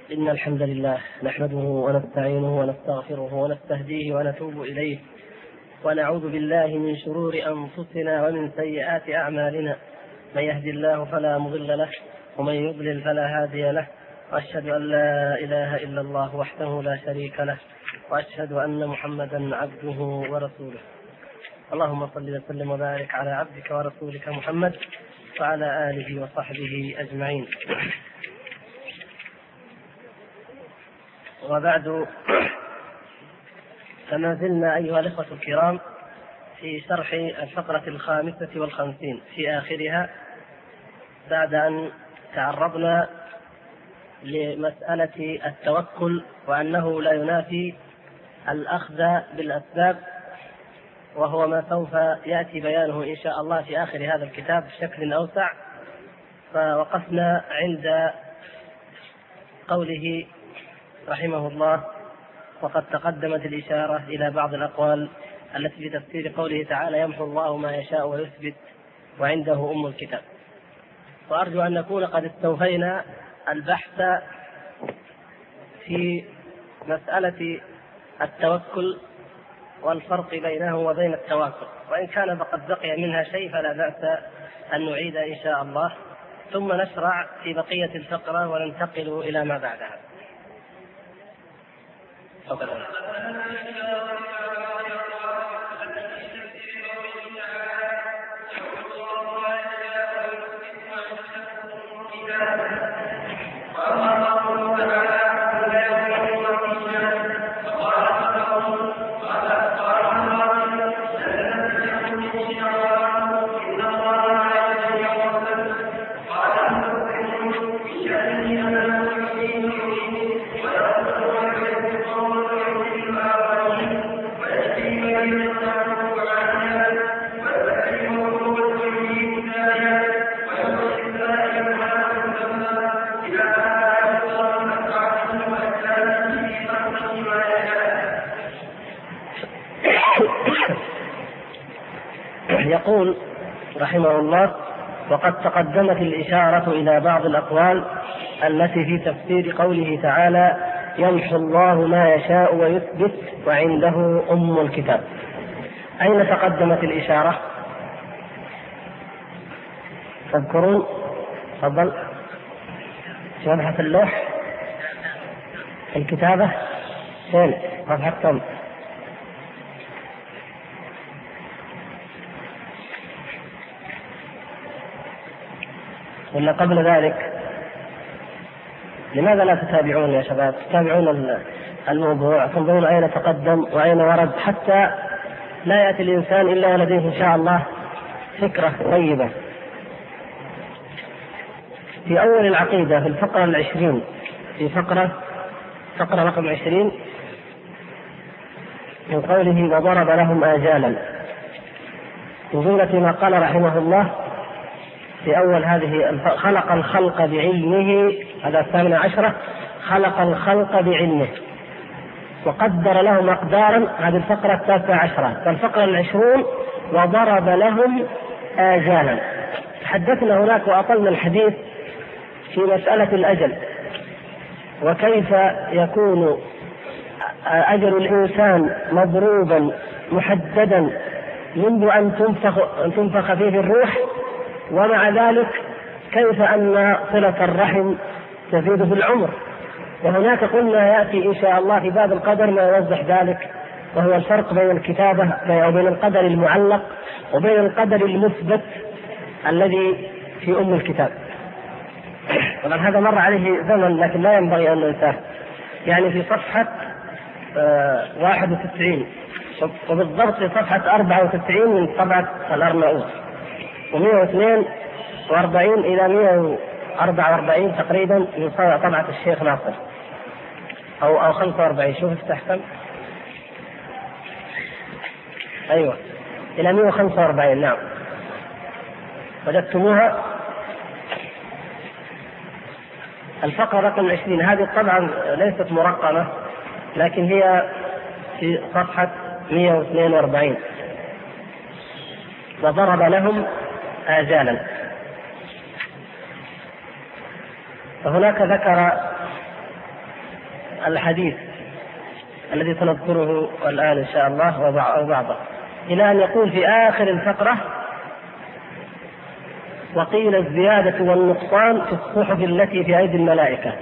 إن الحمد لله نحمده ونستعينه ونستغفره ونستهديه ونتوب إليه ونعوذ بالله من شرور أنفسنا ومن سيئات أعمالنا. من يهد الله فلا مضل له ومن يضلل فلا هادي له، وأشهد أن لا إله إلا الله وحده لا شريك له، وأشهد أن محمدا عبده ورسوله. اللهم صل وسلم وبارك على عبدك ورسولك محمد وعلى آله وصحبه أجمعين. وبعد، فما زلنا أيها الإخوة الكرام في شرح الفقرة 55 في آخرها، بعد أن تعرضنا لمسألة التوكل وأنه لا ينافي الأخذ بالأسباب، وهو ما سوف يأتي بيانه إن شاء الله في آخر هذا الكتاب بشكل أوسع. فوقفنا عند قوله رحمه الله: وقد تقدمت الإشارة إلى بعض الأقوال التي في تفسير قوله تعالى: يمحو الله ما يشاء ويثبت وعنده أم الكتاب. وأرجو أن نكون قد استوفينا البحث في مسألة التوكل والفرق بينه وبين التواكل، وإن كان فقد بقي منها شيء فلا بأس أن نعيد إن شاء الله، ثم نشرع في بقية الفقرة وننتقل إلى ما بعدها. يقول رحمه الله: وقد تقدمت الإشارة إلى بعض الأقوال التي في تفسير قوله تعالى: يمحو الله ما يشاء ويثبت وعنده أم الكتاب. أين تقدمت الإشارة؟ تذكرون؟ تفضل. مبحث اللوح، الكتابة، فين؟ صفحة كم؟ ولا قبل ذلك؟ لماذا لا تتابعون يا شباب؟ تتابعون الموضوع، تنظرون أين تقدم وأين ورد، حتى لا يأتي الإنسان إلا ولديه إن شاء الله فكرة طيبة. في أول العقيدة في الفقرة 20، في فقرة رقم 20، من قوله: وضرب لهم آجالا، وجملة ما قال رحمه الله في أول هذه: خلق الخلق بعلمه، هذا 18، خلق الخلق بعلمه وقدر لهم أقدارا، هذه الفقرة 19. والفقرة 20: وضرب لهم آجالا. تحدثنا هناك وأطلنا الحديث في مسألة الأجل، وكيف يكون أجل الإنسان مضروبا محددا منذ أن تنفخ فيه الروح، ومع ذلك كيف أن صلة الرحم تزيد في العمر. وهناك قلنا يأتي إن شاء الله في باب القدر ما يوضح ذلك، وهو الفرق بين الكتابة وبين القدر المعلق وبين القدر المثبت الذي في أم الكتاب. طبعا هذا مر عليه زمن لكن لا ينبغي أن ننساه. يعني في صفحة 91، وبالضبط في صفحة 94 من طبعة الأرناؤوط، و142 إلى 144 تقريبا من طبعة الشيخ ناصر، أو 45. شوف استحسن، أيوة إلى 145. نعم، وجدتموها. الفقرة رقم 20 هذه طبعا ليست مرقمة، لكن هي في صفحة 142: وضرب لهم آجالا. فهناك ذكر الحديث الذي سنذكره الآن إن شاء الله أو بعضه، إلى أن يقول في آخر الفقرة: وقيل الزيادة والنقصان في الصحف التي في أيدي الملائكة.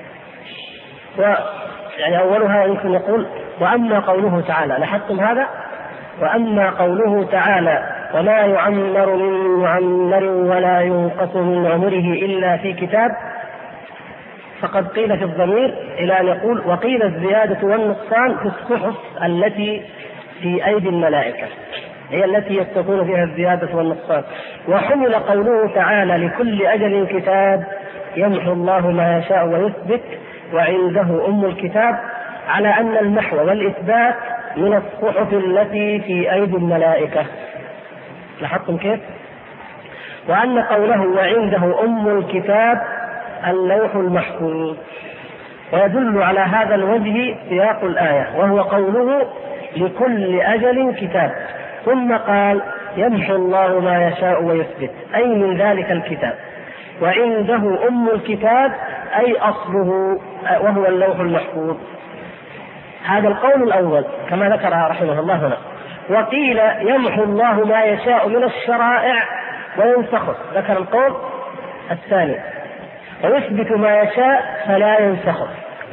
يعني أولها يمكن يقول: وأما قوله تعالى، لاحظتم هذا؟ وأما قوله تعالى: وما يعمر من معمر ولا ينقص من عمره إلا في كتاب، فقد قيل في الضمير إلى أن يقول: وقيل الزيادة والنقصان في الصحف التي في أيدي الملائكة، هي التي يستكون فيها الزيادة والنقصان. وحمل قوله تعالى: لكل أجل كتاب يمحو الله ما يشاء ويثبت وعنده أم الكتاب، على أن المحو والإثبات من الصحف التي في أيدي الملائكة. لاحظتم كيف؟ وأن قوله وعنده أم الكتاب اللوح المحفوظ. ويدل على هذا الوجه سياق الآية، وهو قوله لكل أجل كتاب، ثم قال يمحو الله ما يشاء ويثبت، أي من ذلك الكتاب. وعنده أم الكتاب أي أصله، وهو اللوح المحفوظ. هذا القول الأول كما ذكر رحمه الله هنا. وقيل يمحو الله ما يشاء من الشرائع وينسخه، ذكر القول الثاني. ويثبت ما يشاء فلا ينسخه.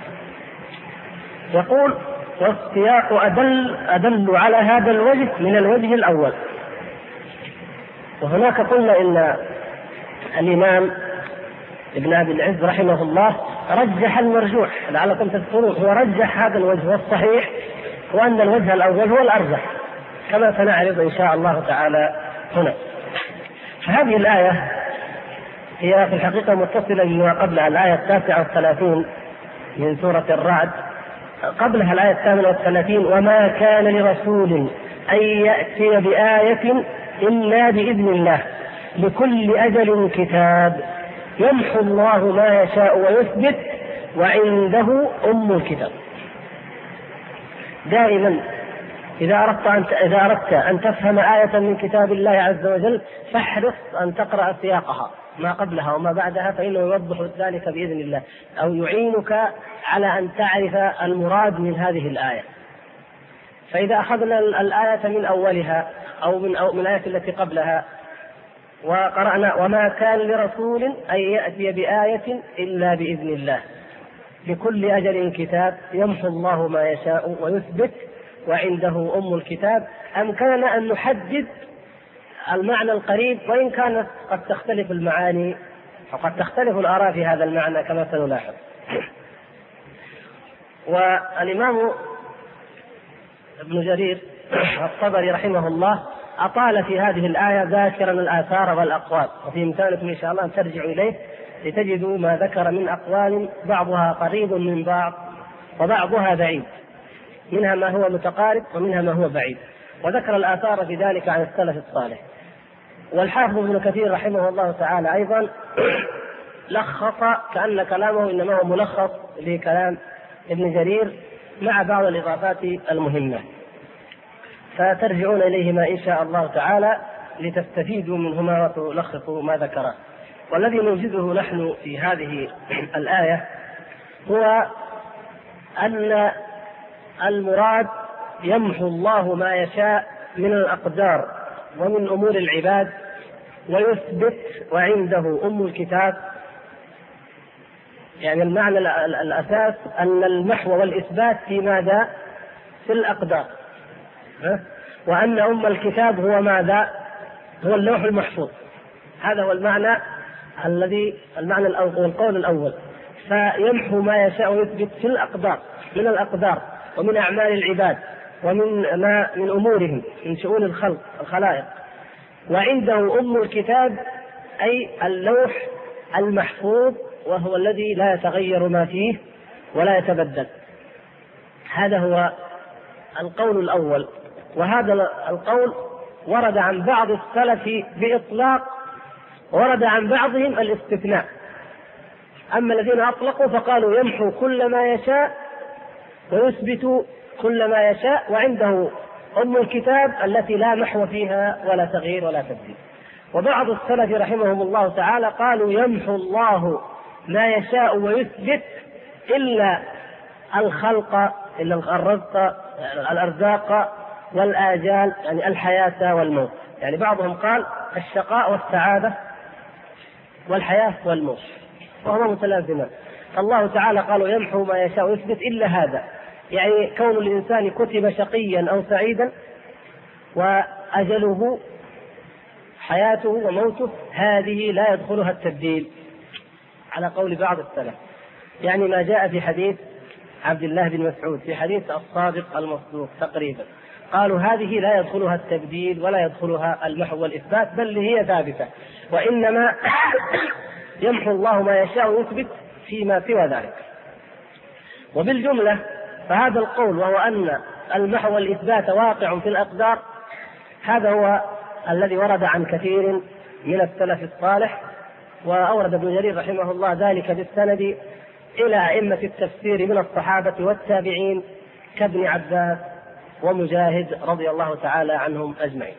يقول: والسياق أدل على هذا الوجه من الوجه الأول. وهناك قلنا إن الإمام ابن أبي العز رحمه الله رجح المرجوح، لعلكم تذكرون، هو رجح هذا الوجه، والصحيح وأن الوجه الأول هو الأرجح، كما سنعرض إن شاء الله تعالى هنا. فهذه الآية هي في الحقيقة متصلة بما قبلها، الآية 39 من سورة الرعد. قبلها الآية 38: وما كان لرسول أن يأتي بآية إلا بإذن الله لكل أجل كتاب يمحو الله ما يشاء ويثبت وعنده أم الكتاب. دائما إذا أردت أن تفهم آية من كتاب الله عز وجل فاحرص أن تقرأ سياقها ما قبلها وما بعدها، فإنه يوضح ذلك بإذن الله، أو يعينك على أن تعرف المراد من هذه الآية. فإذا أخذنا الآية من أولها أو من الآية التي قبلها وقرأنا: وما كان لرسول أن يأتي بآية إلا بإذن الله لكل أجل كتاب يمحو الله ما يشاء ويثبت وعنده أم الكتاب، أمكننا أن نحدد المعنى القريب، وإن كانت قد تختلف المعاني وقد تختلف الآراء في هذا المعنى كما سنلاحظ. والإمام ابن جرير الطبري رحمه الله أطال في هذه الآية ذاكرا الآثار والأقوال، وفي إمكانكم إن شاء الله أن ترجعوا إليه لتجدوا ما ذكر من أقوال بعضها قريب من بعض وبعضها بعيد، منها ما هو متقارب ومنها ما هو بعيد، وذكر الآثار في ذلك عن السلف الصالح. والحافظ ابن كثير رحمه الله تعالى أيضا لخص، كأن كلامه إنما هو ملخص لكلام ابن جرير مع بعض الإضافات المهمة، فترجعون إليهما إن شاء الله تعالى لتستفيدوا منهما وتلخصوا ما ذكره. والذي نوجده نحن في هذه الآية هو أن المراد يمحو الله ما يشاء من الأقدار ومن أمور العباد ويثبت وعنده أم الكتاب. يعني المعنى الأساس أن المحو والإثبات في ماذا؟ في الأقدار، وأن أم الكتاب هو ماذا؟ هو اللوح المحفوظ. هذا هو المعنى القول الأول. فيمحو ما يشاء ويثبت في الأقدار، من الأقدار ومن أعمال العباد من أمورهم من شؤون الخلائق. وعنده أم الكتاب أي اللوح المحفوظ، وهو الذي لا يتغير ما فيه ولا يتبدل. هذا هو القول الأول. وهذا القول ورد عن بعض السلف بإطلاق، ورد عن بعضهم الاستثناء. أما الذين أطلقوا فقالوا يمحو كل ما يشاء ويثبت كل ما يشاء وعنده أم الكتاب التي لا محو فيها ولا تغيير ولا تبديل. وبعض السلف رحمهم الله تعالى قالوا يمحو الله ما يشاء ويثبت إلا الخلق إلا الرزق الأرزاق والآجال، يعني الحياة والموت. يعني بعضهم قال الشقاء والسعادة والحياة والموت وهما متلازمان. الله تعالى قالوا يمحو ما يشاء ويثبت إلا هذا، يعني كون الإنسان كتب شقيا أو سعيدا وأجله حياته وموته هذه لا يدخلها التبديل على قول بعض السلف. يعني ما جاء في حديث عبد الله بن مسعود في حديث الصادق المصدوق تقريبا، قالوا هذه لا يدخلها التبديل ولا يدخلها المحو والإثبات، بل هي ثابتة، وإنما يمحو الله ما يشاء ويثبت فيما سوى ذلك. وبالجملة فهذا القول وهو أن المحو والإثبات واقع في الأقدار، هذا هو الذي ورد عن كثير من السلف الصالح، وأورد ابن جرير رحمه الله ذلك بالسند إلى أئمة التفسير من الصحابة والتابعين كابن عباس ومجاهد رضي الله تعالى عنهم أجمعين.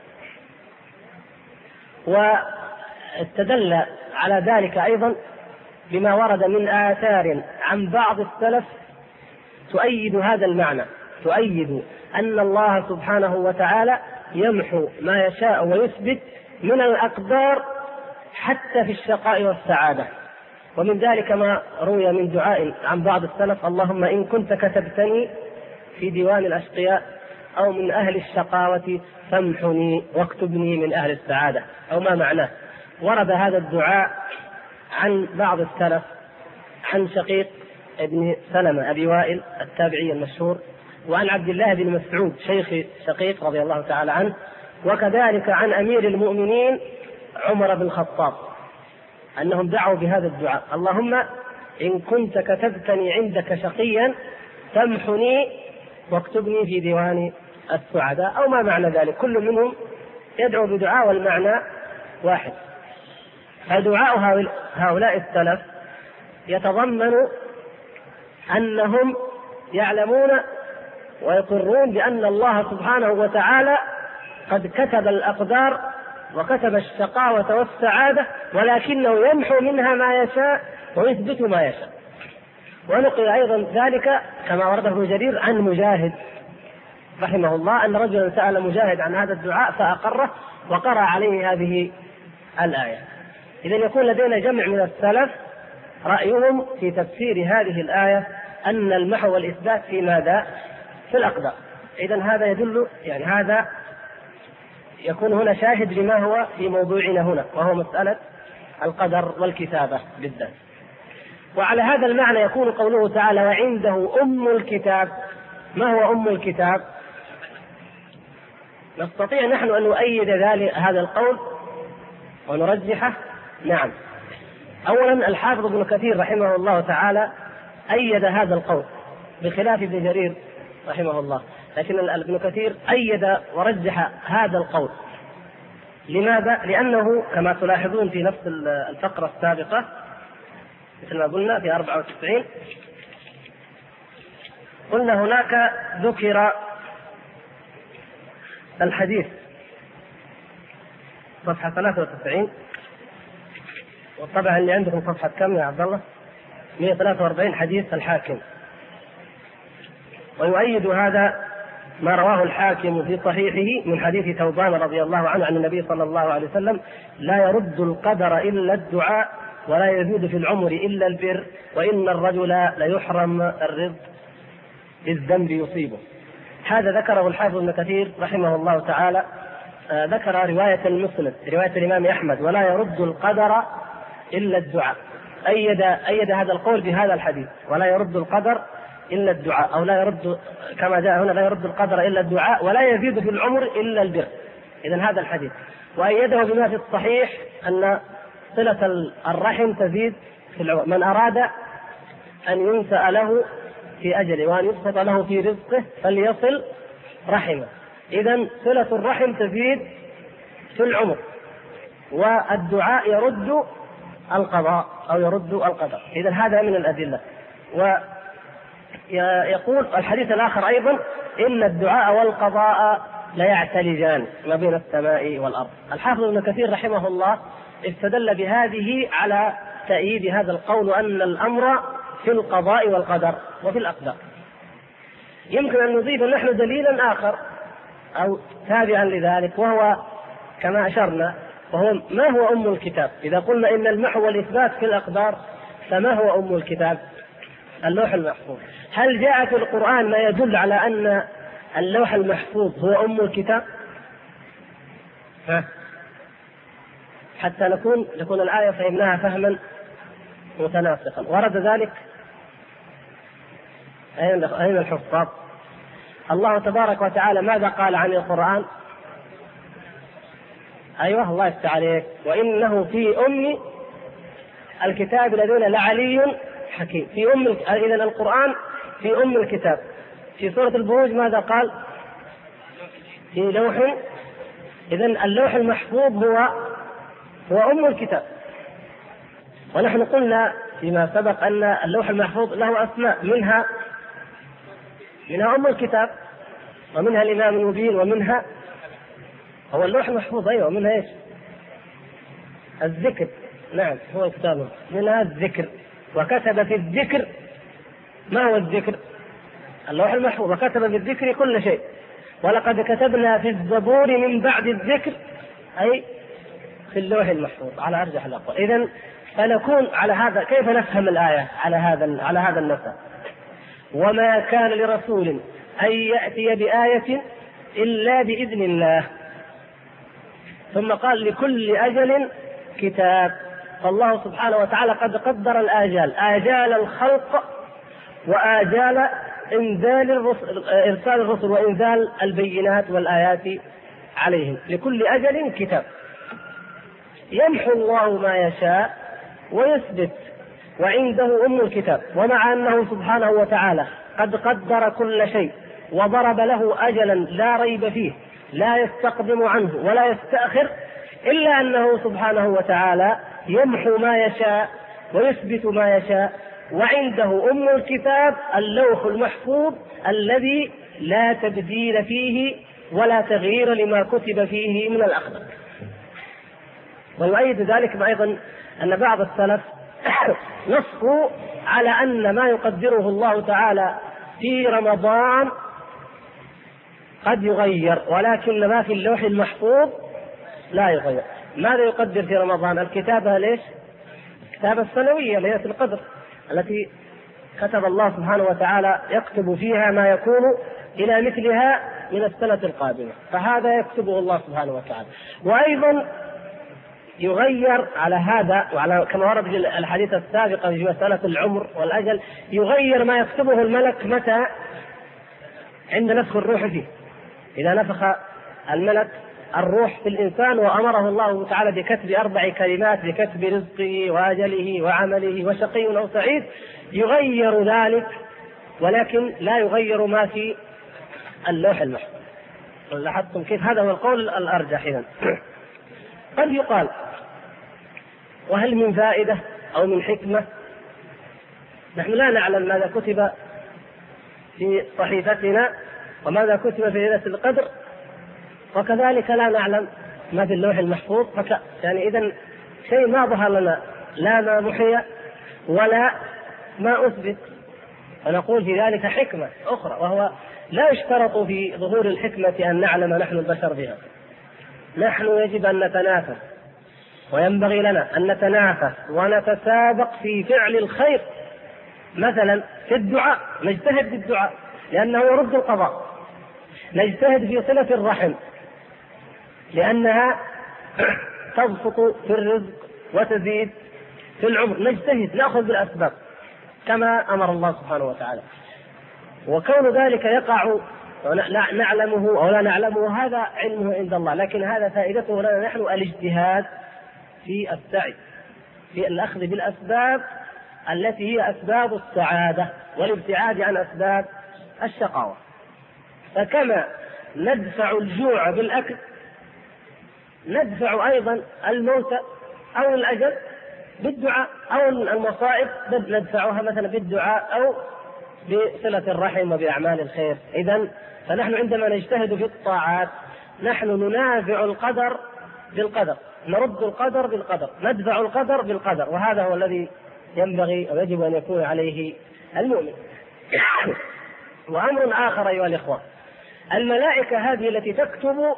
واستدل على ذلك أيضا بما ورد من آثار عن بعض السلف تؤيد هذا المعنى، تؤيد أن الله سبحانه وتعالى يمحو ما يشاء ويثبت من الأقدار حتى في الشقاء والسعادة. ومن ذلك ما روي من دعاء عن بعض السلف: اللهم إن كنت كتبتني في ديوان الأشقياء أو من أهل الشقاوة فامحني واكتبني من أهل السعادة، أو ما معناه. ورد هذا الدعاء عن بعض السلف عن شقيق ابن سلمة أبي وائل التابعي المشهور، وعن عبد الله بن مسعود شيخ شقيق رضي الله تعالى عنه، وكذلك عن أمير المؤمنين عمر بن الخطاب أنهم دعوا بهذا الدعاء: اللهم إن كنت كتبتني عندك شقيا فامحني واكتبني في ديوان السعداء، أو ما معنى ذلك. كل منهم يدعو بدعاء والمعنى واحد. فدعاء هؤلاء السلف يتضمن أنهم يعلمون ويقرون بأن الله سبحانه وتعالى قد كتب الأقدار وكتب الشقاوة والسعادة، ولكنه يمحو منها ما يشاء ويثبت ما يشاء. ونقل أيضا ذلك كما ورده ابن جرير عن مجاهد رحمه الله أن رجلا سأل مجاهد عن هذا الدعاء فأقره وقرأ عليه هذه الآية. إذن يكون لدينا جمع من السلف رأيهم في تفسير هذه الآية أن المحو والإثبات في ماذا؟ في الأقدار. إذن هذا يدل، يعني هذا يكون هنا شاهد لما هو في موضوعنا هنا، وهو مسألة القدر والكتابة بالذات. وعلى هذا المعنى يكون قوله تعالى: وعنده أم الكتاب. ما هو أم الكتاب؟ نستطيع نحن أن نؤيد ذلك هذا القول ونرجحه. نعم، أولا الحافظ ابن كثير رحمه الله تعالى أيد هذا القول بخلاف ابن جرير رحمه الله، لكن ابن كثير أيد ورجح هذا القول. لماذا؟ لأنه كما تلاحظون في نفس الفقرة السابقة مثل ما قلنا في 94 قلنا هناك ذكر الحديث صفحة 93، والطبعا اللي عندكم صفحة كم يا عبد الله؟ 143 حديث الحاكم. ويؤيد هذا ما رواه الحاكم في صحيحه من حديث ثوبان رضي الله عنه عن النبي صلى الله عليه وسلم: لا يرد القدر إلا الدعاء ولا يزيد في العمر إلا البر وإن الرجل ليحرم الرزق بالذنب يصيبه. هذا ذكره الحافظ ابن كثير رحمه الله تعالى. ذكر رواية المسند رواية الإمام أحمد: ولا يرد القدر إلا الدعاء. أيد هذا القول بهذا الحديث: ولا يرد القدر إلا الدعاء، أو لا يرد كما جاء هنا: لا يرد القدر إلا الدعاء ولا يزيد في العمر إلا البر. إذن هذا الحديث. وأيده بما في الصحيح أن صلة الرحم تزيد في العمر، من أراد أن ينسأ له في أجله وأن يبسط له في رزقه فليصل رحمه. إذن صلة الرحم تزيد في العمر، والدعاء يرد القضاء أو يرد القدر. إذن هذا من الأدلة. ويقول الحديث الآخر أيضا: إن الدعاء والقضاء لا يعتلجان ما بين السماء والأرض. الحافظ ابن كثير رحمه الله استدل بهذه على تأييد هذا القول أن الأمر في القضاء والقدر وفي الأقدار. يمكن أن نضيف نحن دليلا آخر أو تابعا لذلك، وهو كما أشرنا، وهو ما هو أم الكتاب؟ إذا قلنا إن المحو والإثبات في الأقدار، فما هو أم الكتاب؟ اللوح المحفوظ. هل جاء في القرآن ما يدل على أن اللوح المحفوظ هو أم الكتاب؟ حتى نكون الآية فهمناها فهما متناسقا. ورد ذلك أين الحفاظ؟ الله تبارك وتعالى ماذا قال عن القرآن؟ أيوه الله يفتح عليك، وإنه في أم الكتاب الذين لعلي حكيم. في إذن القرآن في أم الكتاب. في سورة البروج ماذا قال؟ في لوح. إذن اللوح المحفوظ هو أم الكتاب. ونحن قلنا فيما سبق أن اللوح المحفوظ له أسماء، منها أم الكتاب، ومنها الإمام المبين، ومنها هو اللوح المحفوظ. أيوة، ومنها إيش؟ الذكر. نعم، هو كتابه منها الذكر. وكتب في الذكر. ما هو الذكر؟ اللوح المحفوظ. وكتب في الذكر كل شيء. ولقد كتبنا في الزبور من بعد الذكر، أي في اللوح المحفوظ على أرجح الأقوال. إذن فنكون على هذا كيف نفهم الآية على هذا النسق؟ وما كان لرسول أن يأتي بآية إلا بإذن الله. ثم قال لكل أجل كتاب. فالله سبحانه وتعالى قد قدر الآجال، آجال الخلق وآجال إرسال الرسل وإنزال البينات والآيات عليهم. لكل أجل كتاب. يمحو الله ما يشاء ويثبت، وعنده أم الكتاب. ومع أنه سبحانه وتعالى قد قدر كل شيء وضرب له أجلا لا ريب فيه، لا يستقدم عنه ولا يستأخر، إلا أنه سبحانه وتعالى يمحو ما يشاء ويثبت ما يشاء. وعنده أم الكتاب اللوح المحفوظ الذي لا تبديل فيه ولا تغيير لما كتب فيه من الأخلاق. ويؤيد ذلك أيضا أن بعض السلف نصوا على أن ما يقدره الله تعالى في رمضان قد يغير، ولكن ما في اللوح المحفوظ لا يغير. ماذا يقدر في رمضان؟ الكتابة ليش؟ الكتابة السنوية ليلة القدر التي كتب الله سبحانه وتعالى يكتب فيها ما يكون إلى مثلها من السنة القادمة، فهذا يكتبه الله سبحانه وتعالى. وأيضا يغير على هذا، وعلى كما ورد في الحديث السابقة في مسألة العمر والأجل، يغير ما يكتبه الملك متى؟ عند نفخ الروح فيه. إذا نفخ الملك الروح في الإنسان وأمره الله تعالى بكتب 4 كلمات، بكتب رزقه وأجله وعمله وشقي أو سعيد، يغير ذلك، ولكن لا يغير ما في اللوح المحفوظ. لاحظتم كيف؟ هذا هو القول الأرجح. إذن قد يقال: وهل من فائدة أو من حكمة؟ نحن لا نعلم ماذا كتب في صحيفتنا وماذا كتب في ليلة القدر، وكذلك لا نعلم ما في اللوح المحفوظ. يعني إذن شيء ما ظهر لنا، لا ما محي ولا ما أثبت، فنقول في ذلك حكمة أخرى، وهو لا يشترط في ظهور الحكمة أن نعلم نحن البشر بها. نحن يجب أن نتنافس، وينبغي لنا أن نتنافس ونتسابق في فعل الخير. مثلا في الدعاء نجتهد في الدعاء لأنه يرد القضاء، نجتهد في صلة الرحم لأنها تبسط في الرزق وتزيد في العمر، نجتهد نأخذ بالأسباب كما أمر الله سبحانه وتعالى. وكون ذلك يقع نعلمه أو لا نعلمه هذا علمه عند الله، لكن هذا فائدته لنا نحن الاجتهاد في السعي، في الأخذ بالأسباب التي هي أسباب السعادة والابتعاد عن أسباب الشقاوة. فكما ندفع الجوع بالأكل، ندفع أيضا الموت أو الأجل بالدعاء، أو المصائب ندفعها مثلا بالدعاء أو بصلة الرحم وبأعمال الخير. إذن فنحن عندما نجتهد في الطاعات نحن ننافع القدر بالقدر، نرد القدر بالقدر، ندفع القدر بالقدر، وهذا هو الذي ينبغي أو يجب أن يكون عليه المؤمن. وأمر آخر أيها الإخوة، الملائكة هذه التي تكتب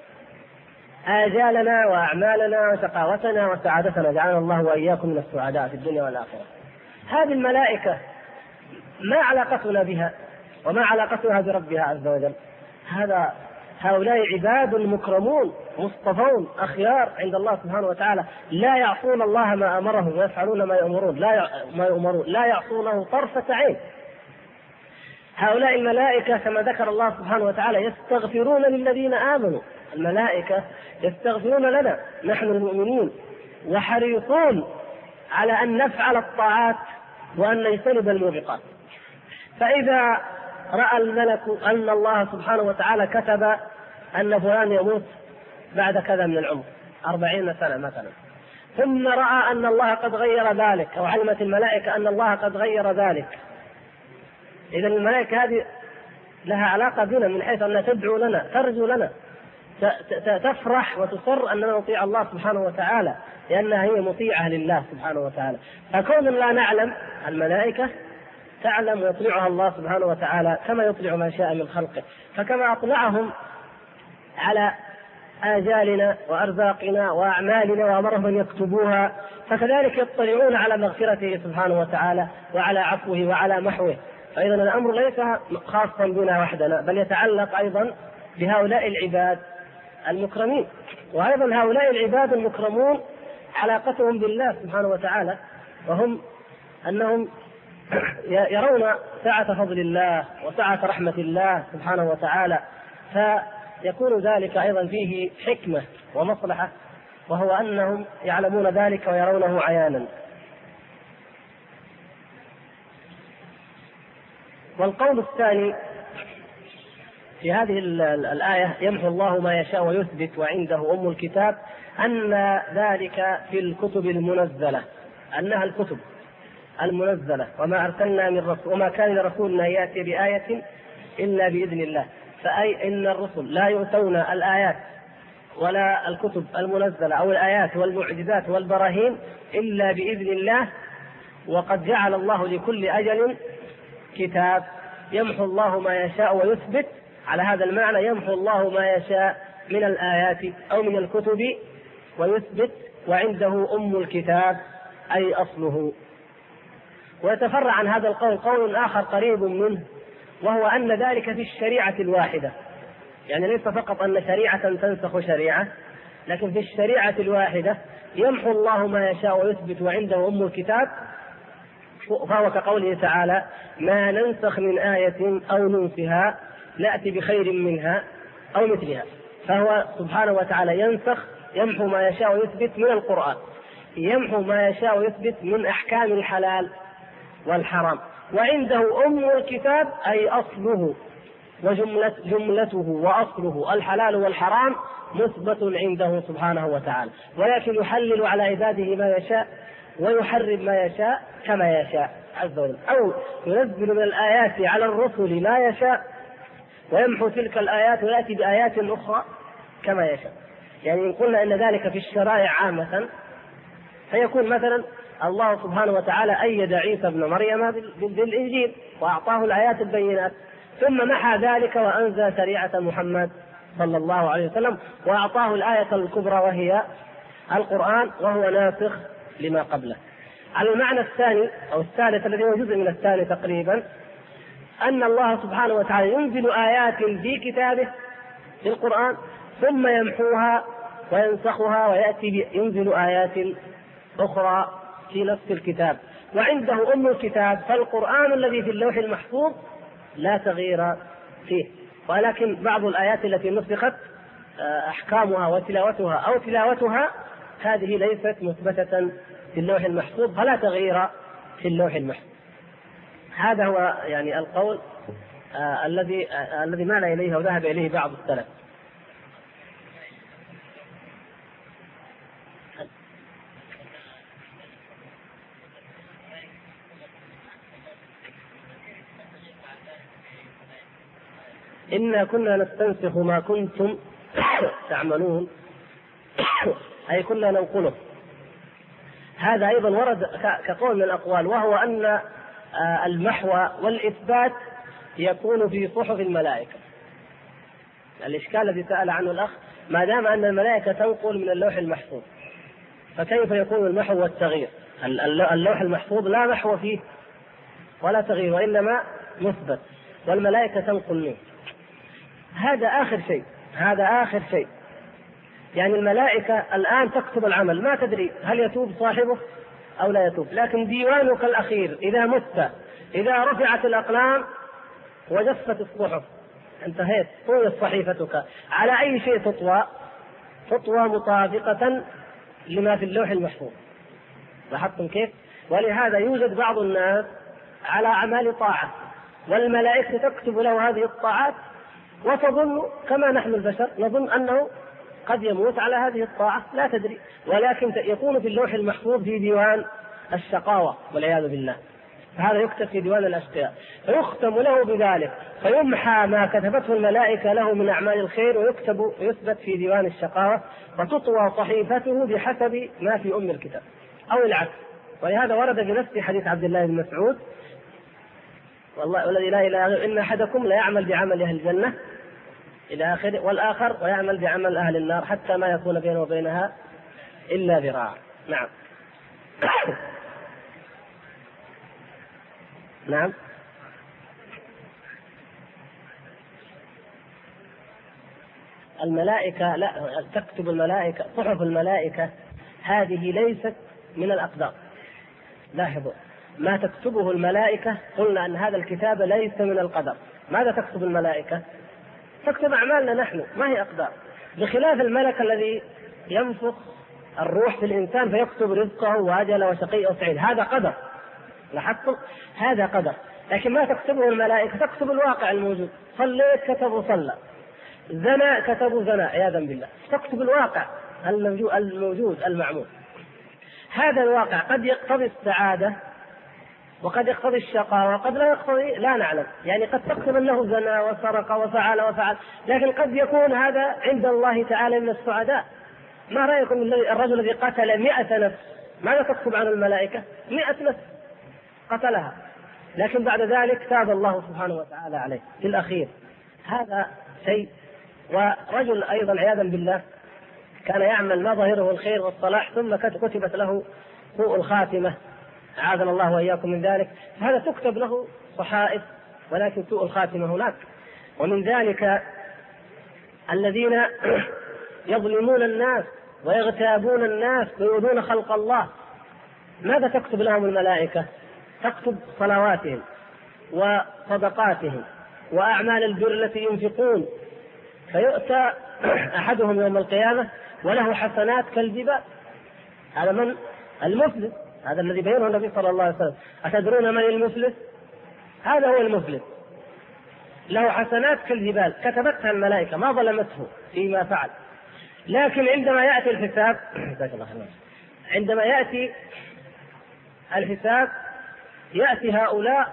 آجالنا وأعمالنا وشقاوتنا وسعادتنا، جعلنا الله وإياكم من السعداء في الدنيا والآخرة، هذه الملائكة ما علاقتنا بها وما علاقتها بربها عز وجل؟ هؤلاء عباد مكرمون مصطفون أخيار عند الله سبحانه وتعالى، لا يعصون الله ما أمرهم ويفعلون ما يؤمرون، لا يعصونه طرفة عين. هؤلاء الملائكة كما ذكر الله سبحانه وتعالى يستغفرون للذين آمنوا، الملائكة يستغفرون لنا نحن المؤمنين، وحريصون على أن نفعل الطاعات وأن نجتنب الموبقات. فإذا رأى الملك أن الله سبحانه وتعالى كتب أن فلان يموت بعد كذا من العمر 40 سنة مثلا، ثم رأى أن الله قد غير ذلك، أو علمت الملائكة أن الله قد غير ذلك، إذن الملائكة هذه لها علاقة بنا من حيث أنها تدعو لنا، ترجو لنا، تفرح وتصر أننا نطيع الله سبحانه وتعالى لأنها هي مطيعة لله سبحانه وتعالى. فكون لا نعلم، الملائكة تعلم ويطلعها الله سبحانه وتعالى كما يطلع ما شاء من خلقه. فكما أطلعهم على آجالنا وأرزاقنا وأعمالنا وأمرهم أن يكتبوها، فكذلك يطلعون على مغفرته سبحانه وتعالى وعلى عفوه وعلى محوه. فإذا الأمر ليس خاصا بنا وحدنا، بل يتعلق أيضا بهؤلاء العباد المكرمين. وأيضا هؤلاء العباد المكرمون علاقتهم بالله سبحانه وتعالى، وهم أنهم يرون سعة فضل الله وسعة رحمة الله سبحانه وتعالى، فيكون ذلك أيضا فيه حكمة ومصلحة، وهو أنهم يعلمون ذلك ويرونه عيانا. والقول الثاني في هذه الآية يمحو الله ما يشاء ويثبت وعنده أم الكتاب، أن ذلك في الكتب المنزلة، أنها الكتب المنزلة، وما أرسلنا من رسول وما كان لرسول أن يأتي بآية إلا بإذن الله. فأي إن الرسل لا يؤتون الآيات ولا الكتب المنزلة أو الآيات والمعجزات والبراهين إلا بإذن الله، وقد جعل الله لكل أجل كتاب. يمحو الله ما يشاء ويثبت، على هذا المعنى يمحو الله ما يشاء من الآيات أو من الكتب ويثبت، وعنده أم الكتاب أي أصله. ويتفرع عن هذا القول قول آخر قريب منه، وهو أن ذلك في الشريعة الواحدة، يعني ليس فقط أن شريعة تنسخ شريعة، لكن في الشريعة الواحدة يمحو الله ما يشاء ويثبت وعنده أم الكتاب. فهو كقوله تعالى: ما ننسخ من آية أو ننسها نأتي بخير منها أو مثلها. فهو سبحانه وتعالى ينسخ، يمحو ما يشاء ويثبت من القرآن، يمحو ما يشاء ويثبت من أحكام الحلال والحرام. وعنده أم الكتاب أي أصله وجملته وأصله الحلال والحرام مثبت عنده سبحانه وتعالى، ولكن يحلل على عباده ما يشاء ويحرم ما يشاء كما يشاء عز وجل، أو ينزل من الآيات على الرسل ما يشاء ويمحو تلك الآيات ويأتي بآيات أخرى كما يشاء. يعني إن قلنا أن ذلك في الشرائع عامة، فيكون مثلا الله سبحانه وتعالى أيد عيسى ابن مريم بالإنجيل وأعطاه الآيات البينات، ثم محى ذلك وأنزل شريعة محمد صلى الله عليه وسلم وأعطاه الآية الكبرى وهي القرآن، وهو ناسخ لما قبله. على المعنى الثاني أو الثالث الذي هو جزء من الثاني تقريبا، أن الله سبحانه وتعالى ينزل آيات في كتابه في القرآن ثم يمحوها وينسخها ويأتي ينزل آيات أخرى في نفس الكتاب. وعنده أم الكتاب، فالقرآن الذي في اللوح المحفوظ لا تغيير فيه، ولكن بعض الآيات التي نسخت أحكامها وتلاوتها أو تلاوتها هذه ليست مثبتة في اللوح المحفوظ، فلا تغيير في اللوح المحفوظ. هذا هو يعني القول الذي مال إليه وذهب إليه بعض السلف. إنا كنا نستنسخ ما كنتم تعملون، أي كنا ننقله. هذا أيضا ورد كقول من الأقوال، وهو أن المحو والإثبات يكون في صحف الملائكة. الإشكال الذي سأل عنه الأخ، ما دام أن الملائكة تنقل من اللوح المحفوظ، فكيف يكون المحو والتغيير؟ اللوح المحفوظ لا محو فيه ولا تغيير، وإنما مثبت، والملائكة تنقل منه. هذا آخر شيء. يعني الملائكة الآن تكتب العمل، ما تدري هل يتوب صاحبه أو لا يتوب، لكن ديوانك الأخير إذا مت، إذا رفعت الأقلام وجفت الصحف، انتهيت، طويت صحيفتك، على أي شيء تطوى مطابقة لما في اللوح المحفوظ. لاحظتم كيف؟ ولهذا يوجد بعض الناس على أعمال طاعة، والملائكة تكتب له هذه الطاعات، وتظن كما نحن البشر نظن أنه قد يموت على هذه الطاعة، لا تدري، ولكن يكون في اللوح المحفوظ في ديوان الشقاوة والعياذ بالله، هذا يكتب في ديوان الأشقياء، فيختم له بذلك، فيمحى ما كتبته الملائكة له من أعمال الخير ويثبت في ديوان الشقاوة، وتطوى صحيفته بحسب ما في أم الكتاب أو العكس. ولهذا ورد في نفس حديث عبد الله بن مسعود: والله والذي لا إله إلا إن أحدكم لا يعمل بعمل أهل الجنة إلى آخره، والآخر ويعمل بعمل أهل النار حتى ما يكون بينه وبينها إلا ذراع. نعم. نعم. الملائكة لا تكتب الملائكة، صحف الملائكة هذه ليست من الأقدار. لاحظوا، ما تكتبه الملائكة قلنا أن هذا الكتاب ليس من القدر. ماذا تكتب الملائكة؟ تكتب أعمالنا نحن، ما هي أقدار، بخلاف الملك الذي ينفخ الروح في الإنسان فيكتب رزقه وأجله وشقي أو سعيد، هذا قدر. لاحظتم؟ هذا قدر. لكن ما تكتبه الملائكة، تكتب الواقع الموجود، صليت كتبوا صلى، زنا كتبوا زنا عياذا بالله، تكتب الواقع الموجود المعمول. هذا الواقع قد يقتضي السعادة وقد يقتضي الشقاء وقد لا يقتضي، لا نعلم. يعني قد تكتب انه زنا وسرق وفعل، لكن قد يكون هذا عند الله تعالى من السعداء. ما رأيكم الرجل الذي قتل 100 نفس، ماذا تكتب عن الملائكة؟ 100 نفس قتلها، لكن بعد ذلك تاب الله سبحانه وتعالى عليه في الأخير. هذا شيء. ورجل أيضا عياذا بالله كان يعمل ما ظاهره الخير والصلاح، ثم كتبت له سوء الخاتمة، أعاذنا الله وإياكم من ذلك، هذا تكتب له صحائف، ولكن سوء الخاتمة هناك. ومن ذلك الذين يظلمون الناس ويغتابون الناس ويؤذون خلق الله، ماذا تكتب لهم الملائكة؟ تكتب صلواتهم وصدقاتهم وأعمال البر التي ينفقون، فيؤتى أحدهم يوم القيامة وله حسنات كالجبال. هذا من المفلس، هذا الذي بينه النبي صلى الله عليه وسلم. أتدرون من المفلس؟ هذا هو المفلس، له حسنات كالجبال كتبتها الملائكة، ما ظلمته فيما فعل. لكن عندما يأتي الحساب عندما يأتي الحساب يأتي هؤلاء،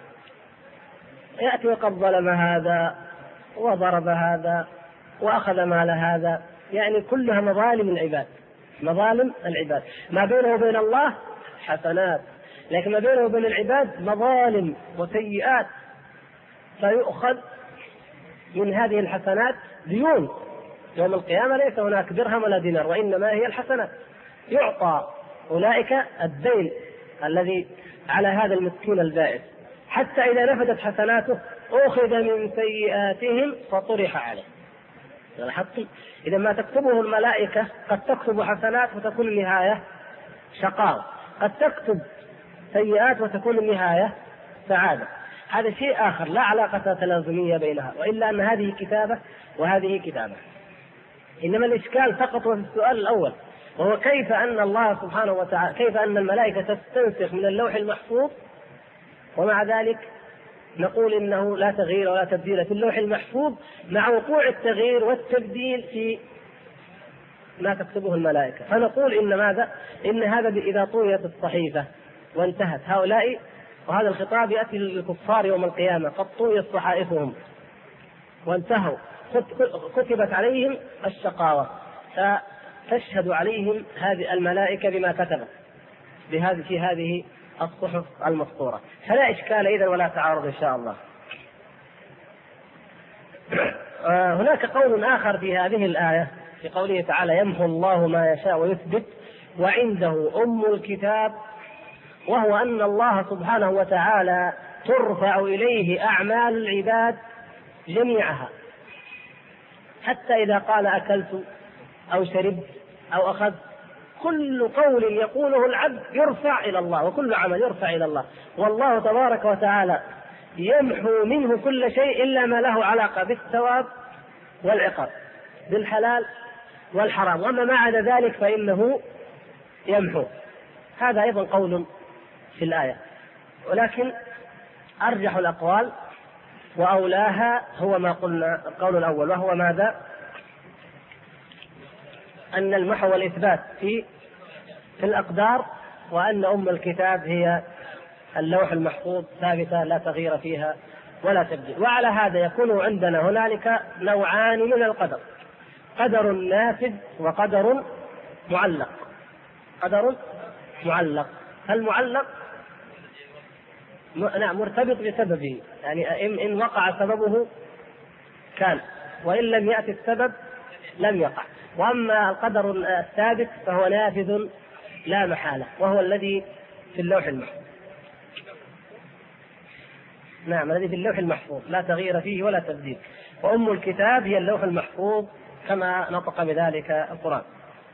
يأتي وقد ظلم هذا وضرب هذا وأخذ مال هذا، يعني كلها مظالم العباد، مظالم العباد. ما بينه وبين الله حسنات، لكن ما بينه وبين العباد مظالم وسيئات، فيؤخذ من هذه الحسنات ديون. يوم القيامة ليس هناك درهم ولا دينار، وإنما هي الحسنات. يعطى أولئك الدين الذي على هذا المسكين البائس، حتى إذا نفدت حسناته أخذ من سيئاتهم فطرح عليه. لاحظتم؟ إذا ما تكتبه الملائكة قد تكتب حسنات وتكون النهاية شقاء، قد تكتب سيئات وتكون النهاية سعادة. هذا شيء آخر لا علاقة تلازمية بينها، وإلا أن هذه كتابة وهذه كتابة. إنما الإشكال فقط في السؤال الأول، وهو كيف أن الله سبحانه وتعالى، كيف أن الملائكة تستنسخ من اللوح المحفوظ ومع ذلك نقول إنه لا تغيير ولا تبديل في اللوح المحفوظ، مع وقوع التغيير والتبديل في ما تكتبه الملائكة. فنقول إن ماذا؟ إن هذا إذا طويت الصحيفة وانتهت هؤلاء، وهذا الخطاب يأتي للكفار يوم القيامة، قد طويت صحائفهم وانتهوا، كتبت عليهم الشقاوة، فتشهد عليهم هذه الملائكة بما كتبت في هذه الصحف المسطورة. فلا إشكال إذن ولا تعارض إن شاء الله. هناك قول آخر في هذه الآية في قوله تعالى يمحو الله ما يشاء ويثبت وعنده أم الكتاب، وهو أن الله سبحانه وتعالى ترفع إليه أعمال العباد جميعها، حتى إذا قال أكلت أو شربت أو أخذت، كل قول يقوله العبد يرفع إلى الله، وكل عمل يرفع إلى الله، والله تبارك وتعالى يمحو منه كل شيء إلا ما له علاقة بالثواب والعقاب، بالحلال والحرام، وما ما عدا ذلك فإنه يمحو. هذا أيضا قول في الآية، ولكن أرجح الأقوال وأولاها هو ما قلنا القول الأول، وهو ماذا؟ أن المحو والإثبات في الأقدار، وأن أم الكتاب هي اللوح المحفوظ ثابتة لا تغيير فيها ولا تبديل. وعلى هذا يكون عندنا هنالك نوعان من القدر: قدر نافذ وقدر معلق. قدر معلق، المعلق مرتبط بسببه، يعني إن وقع سببه كان، وإن لم يأتي السبب لم يقع. وأما القدر الثابت فهو نافذ لا محالة، وهو الذي في اللوح المحفوظ. نعم، الذي في اللوح المحفوظ لا تغيير فيه ولا تبديل. وأم الكتاب هي اللوح المحفوظ كما نطق بذلك القرآن.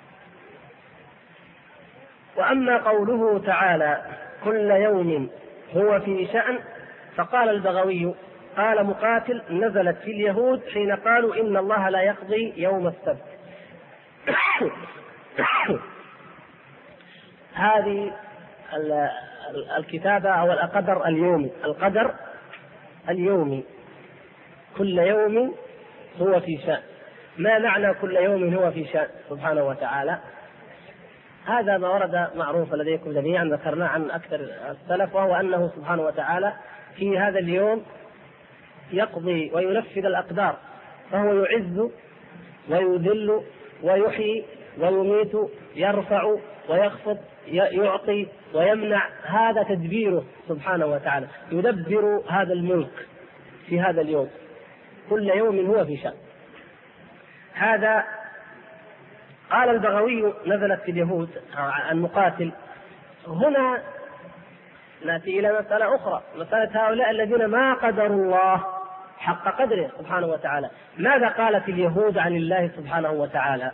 وأما قوله تعالى كل يوم هو في شأن، فقال البغوي قال مقاتل نزلت في اليهود حين قالوا إن الله لا يقضي يوم السبت. هذه الكتابة أو القدر اليومي، القدر اليومي، كل يوم هو في شأن. ما معنى كل يوم هو في شأن سبحانه وتعالى؟ هذا ما ورد معروف لديكم جميعا، ذكرناه عن أكثر السلف، وهو أنه سبحانه وتعالى في هذا اليوم يقضي وينفذ الأقدار، فهو يعز ويذل ويحيي ويميت، يرفع ويخفض، يعطي ويمنع. هذا تدبيره سبحانه وتعالى، يدبر هذا الملك في هذا اليوم، كل يوم هو في شأن. هذا قال البغوي نزلت في اليهود المقاتل. هنا نأتي إلى مسألة أخرى، مسألة هؤلاء الذين ما قدروا الله حق قدره سبحانه وتعالى. ماذا قالت اليهود عن الله سبحانه وتعالى؟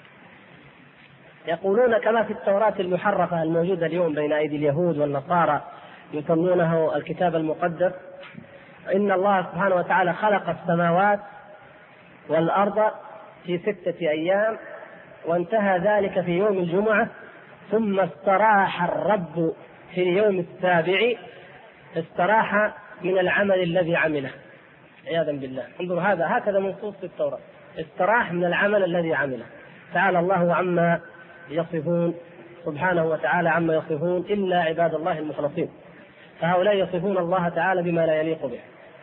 يقولون كما في التوراة المحرفة الموجودة اليوم بين أيدي اليهود والنصارى، يسمونه الكتاب المقدس، إن الله سبحانه وتعالى خلق السماوات والأرض في 6 أيام، وانتهى ذلك في يوم الجمعة، ثم استراح الرب في اليوم السابع، استراح من العمل الذي عمله عياذا بالله. انظروا، هذا هكذا منصوص في التوراة، استراح من العمل الذي عمله. تعالى الله عما يصفون سبحانه وتعالى عما يصفون إلا عباد الله المخلصين، فهؤلاء يصفون الله تعالى بما لا يليق به.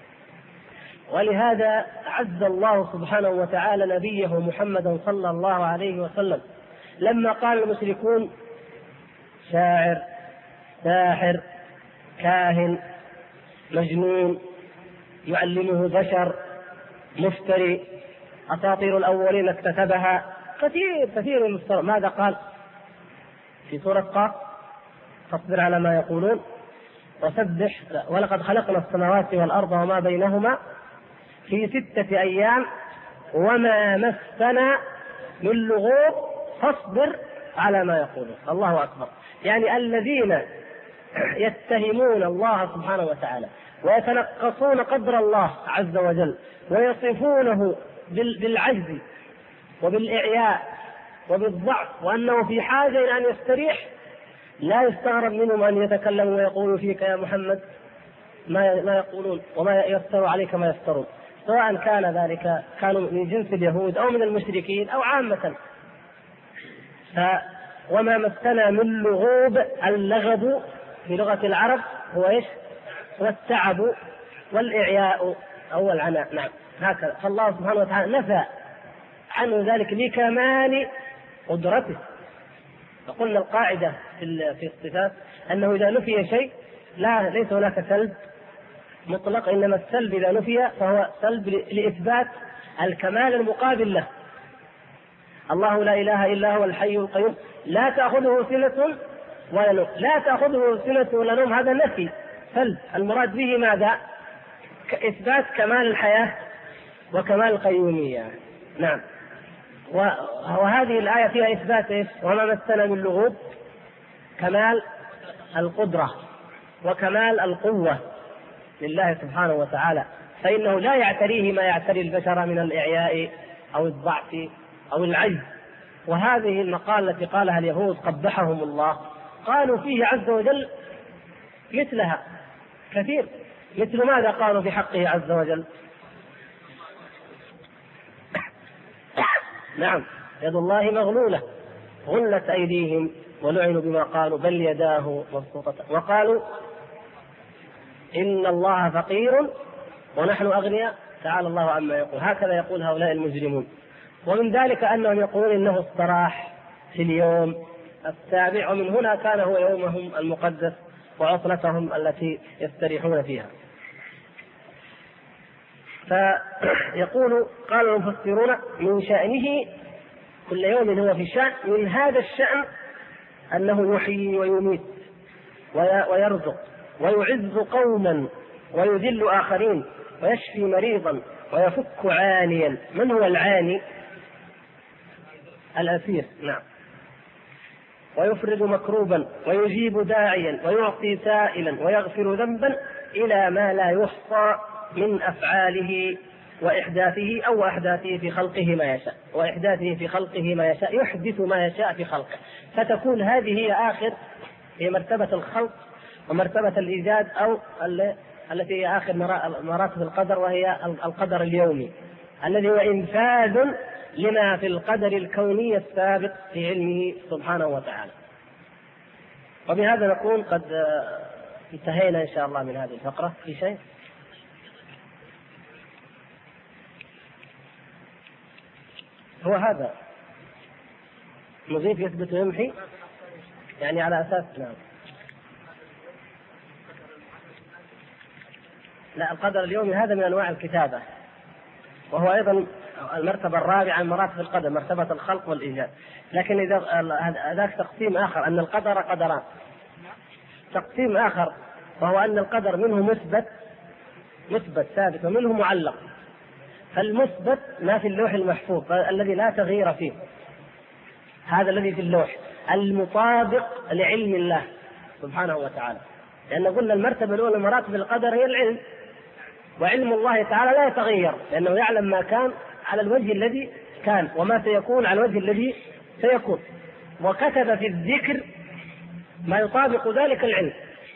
ولهذا عز الله سبحانه وتعالى نبيه محمدا صلى الله عليه وسلم لما قال المشركون شاعر، ساحر، كاهن، مجنون، يعلمه بشر، مفتري، أساطير الأولين اكتتبها، كثير من الصور. ماذا قال في سورة قاف؟ فاصبر على ما يقولون وسبح ولقد خلقنا السماوات والأرض وما بينهما في 6 أيام وما مسنا من لغوب فاصبر على ما يقولون. الله أكبر. يعني الذين يتهمون الله سبحانه وتعالى ويتنقصون قدر الله عز وجل ويصفونه بالعجز وبالإعياء وبالضعف وأنه في حاجة إلى أن يستريح، لا يستغرب منهم أن يتكلموا ويقولوا فيك يا محمد ما يقولون، وما يفتروا عليك ما يفترون، سواء كان ذلك كانوا من جنس اليهود أو من المشركين أو عامة. وما مسنا من لغوب، اللغب في لغة العرب هو إيش؟ هو التعب والإعياء أو العناء. نعم، هكذا. فالله سبحانه وتعالى نفى عنه ذلك لكمال قدرته. فقلنا القاعدة في الصفات أنه إذا نفي شيء ليس هناك سلب مطلق، إنما السلب إذا نفي فهو سلب لإثبات الكمال المقابل له. الله لا إله إلا هو الحي القيوم لا تأخذه سنة ولا نوم، لا تأخذه سنة ولا نوم هذا نفي سلب، المراد به ماذا؟ إثبات كمال الحياة وكمال القيومية. نعم. وهذه الآية فيها إثبات إيش؟ وما مسنا من لغوب، كمال القدرة وكمال القوة لله سبحانه وتعالى، فإنه لا يعتريه ما يعتري البشر من الإعياء أو الضعف أو العجز. وهذه المقالة التي قالها اليهود قبحهم الله قالوا فيه عز وجل مثلها كثير. مثل ماذا قالوا في حقه عز وجل؟ نعم، يد الله مغلولة غلت أيديهم ولعنوا بما قالوا بل يداه مبسوطتان وقالوا إن الله فقير ونحن أغنياء تعالى الله عما يقول. هكذا يقول هؤلاء المجرمون. ومن ذلك أنهم يقولون إنه استراح في اليوم السابع، ومن هنا كان هو يومهم المقدس وعطلتهم التي يستريحون فيها. فيقول قال المفسرون من شأنه كل يوم هو في شأن، من هذا الشأن أنه يحيي ويميت ويرزق ويعز قوما ويذل آخرين ويشفي مريضا ويفك عانيا. من هو العاني؟ الأسير. نعم. ويفرج مكروبا ويجيب داعيا ويعطي سائلا ويغفر ذنبا إلى ما لا يحصى من أفعاله وإحداثه أو أحداثه في خلقه ما يشاء، وإحداثه في خلقه ما يشاء، يحدث ما يشاء في خلقه. فتكون هذه هي آخر هي مرتبة الخلق ومرتبة الإيجاد، أو التي هي آخر مراتب القدر، وهي القدر اليومي الذي هو إنفاذ لما في القدر الكوني السابق في علمه سبحانه وتعالى. وبهذا نكون قد انتهينا إن شاء الله من هذه الفقرة. في شيء؟ هو هذا مضيف يثبت ويمحي يعني على أساس. نعم. لا، القدر اليومي هذا من أنواع الكتابة، وهو أيضا المرتبة الرابعة من مراتب القدر، مرتبة الخلق والإيجاد. لكن إذا ذاك تقسيم آخر أن القدر قدران. تقسيم آخر وهو أن القدر منه مثبت ثابت ومنه معلق. فالمثبت ما في اللوح المحفوظ الذي لا تغيير فيه، هذا الذي في اللوح المطابق لعلم الله سبحانه وتعالى، لأن قلنا المرتبة الأولى مراتب القدر هي العلم، وعلم الله تعالى لا يتغير لأنه يعلم ما كان على الوجه الذي كان وما سيكون على الوجه الذي سيكون، وكتب في الذكر ما يطابق ذلك العلم،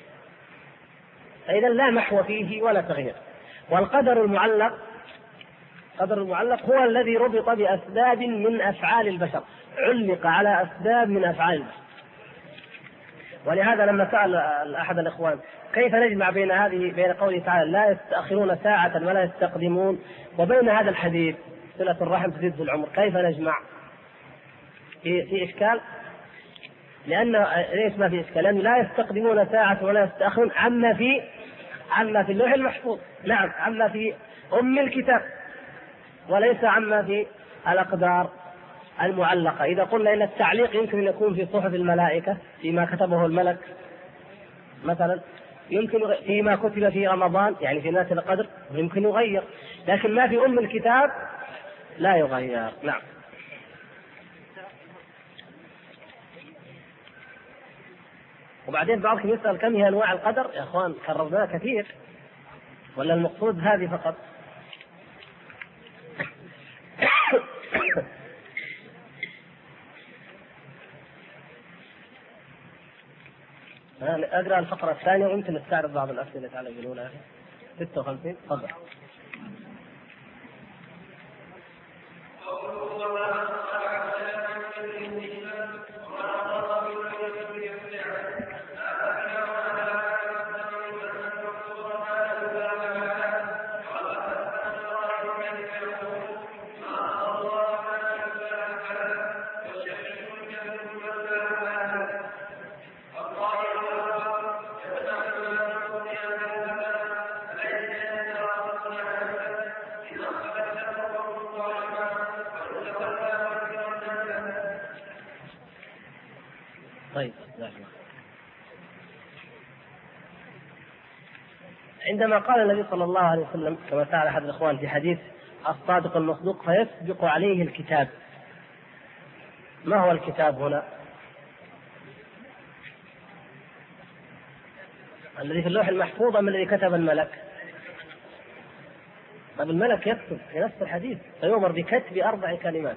فإذا لا محو فيه ولا تغيير. والقدر المعلق، قدر المعلق هو الذي ربط بأسباب من أفعال البشر، علق على أسباب من أفعال البشر. ولهذا لما سأل أحد الإخوان كيف نجمع بين قوله تعالى لا يستأخرون ساعة ولا يستقدمون وبين هذا الحديث صلة الرحم تزيد في العمر، كيف نجمع؟ في إشكال، لأن ليش ما في إشكال؟ لأن لا يستقدمون ساعة ولا يستأخرون عما في اللوح المحفوظ، نعم، عما في أم الكتاب، وليس عما في الأقدار المعلقة. إذا قلنا إن التعليق يمكن أن يكون في صحف الملائكة فيما كتبه الملك مثلا، يمكن فيما كتب في رمضان يعني في ناس القدر يمكن يغير، لكن ما في أم الكتاب لا يغير. نعم. وبعدين بعضكم يسأل كم هي أنواع القدر؟ يا أخوان كررناها كثير، ولا المقصود هذه فقط؟ أقرأ الفقرة الثانية ويمكن نستعرض بعض الأسئلة على الأولى. 56 تفضل. طيب، عندما قال النبي صلى الله عليه وسلم كما سأل أحد الإخوان في حديث الصادق المصدوق فيسبق عليه الكتاب، ما هو الكتاب هنا؟ الذي في اللوح المحفوظ أم الذي كتب الملك؟ طيب الملك يكتب في نفس الحديث فيؤمر بكتب 4 كلمات،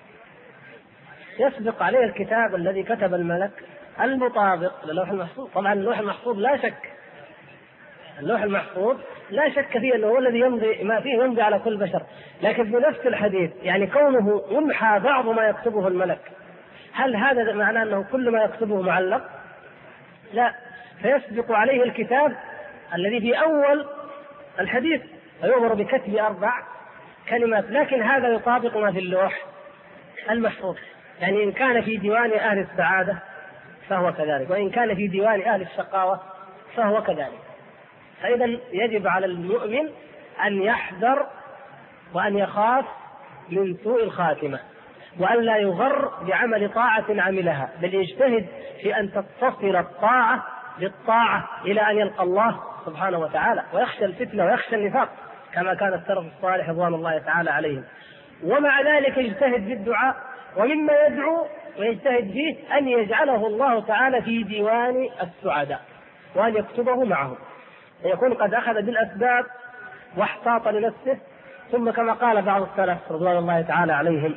يسبق عليه الكتاب الذي كتب الملك المطابق للوح المحفوظ. طبعا اللوح المحفوظ لا شك، اللوح المحفوظ لا شك فيه أنه هو الذي يمضي ما فيه يمضي على كل بشر، لكن بنفس الحديث يعني كونه يمحى بعض ما يكتبه الملك، هل هذا معناه أنه كل ما يكتبه معلق؟ لا، فيسبق عليه الكتاب الذي في أول الحديث فيؤمر بكتب 4 كلمات، لكن هذا يطابق ما في اللوح المحفوظ. يعني إن كان في ديوان أهل السعادة فهو كذلك، وإن كان في ديوان أهل الشقاوة فهو كذلك. فإذا يجب على المؤمن أن يحذر وأن يخاف من سوء الخاتمة، وأن لا يغر بعمل طاعة عملها، بل يجتهد في أن تتصل الطاعة بالطاعة إلى أن يلقى الله سبحانه وتعالى، ويخشى الفتنة ويخشى النفاق كما كان السلف الصالح رضوان الله تعالى عليهم. ومع ذلك يجتهد بالدعاء، ومما يدعو ويجتهد فيه أن يجعله الله تعالى في ديوان السعداء وأن يكتبه معهم، يكون قد أخذ بالأسباب واحتاط لنفسه. ثم كما قال بعض السلف رضوان الله تعالى عليهم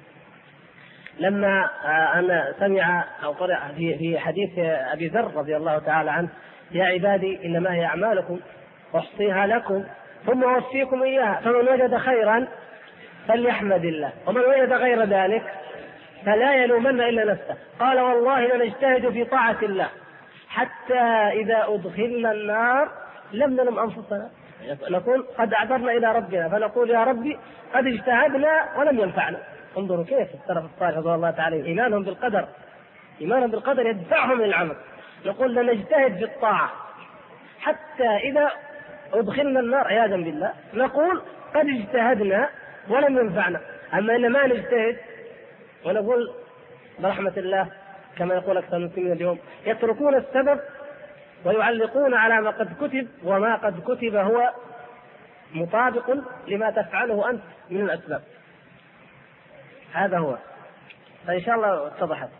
لما أنا سمع أو قرأ في حديث أبي ذر رضي الله تعالى عنه: يا عبادي إنما هي أعمالكم أحصيها لكم ثم أوفيكم إياها، فمن وجد خيرا فليحمد الله، ومن وجد غير ذلك فلا يلومن إلا نفسه. قال: والله لنجتهد في طاعة الله حتى إذا أدخلنا النار لم نلم أنفسنا، نقول قد أعذرنا إلى ربنا فنقول: يا ربي قد اجتهدنا ولم ينفعنا. انظروا كيف السلف الصالح رضي الله تعالى إيمانهم بالقدر، إيمانهم بالقدر يدفعهم للعمل. نقول لنجتهد في الطاعة حتى إذا أدخلنا النار عياذا بالله نقول قد اجتهدنا ولم ينفعنا. أما إن ما نجتهد ونقول برحمة الله كما يقول أكثر المسلمين اليوم يتركون السبب ويعلقون على ما قد كتب، وما قد كتب هو مطابق لما تفعله أنت من الأسباب. هذا هو. فإن شاء الله اتضحت.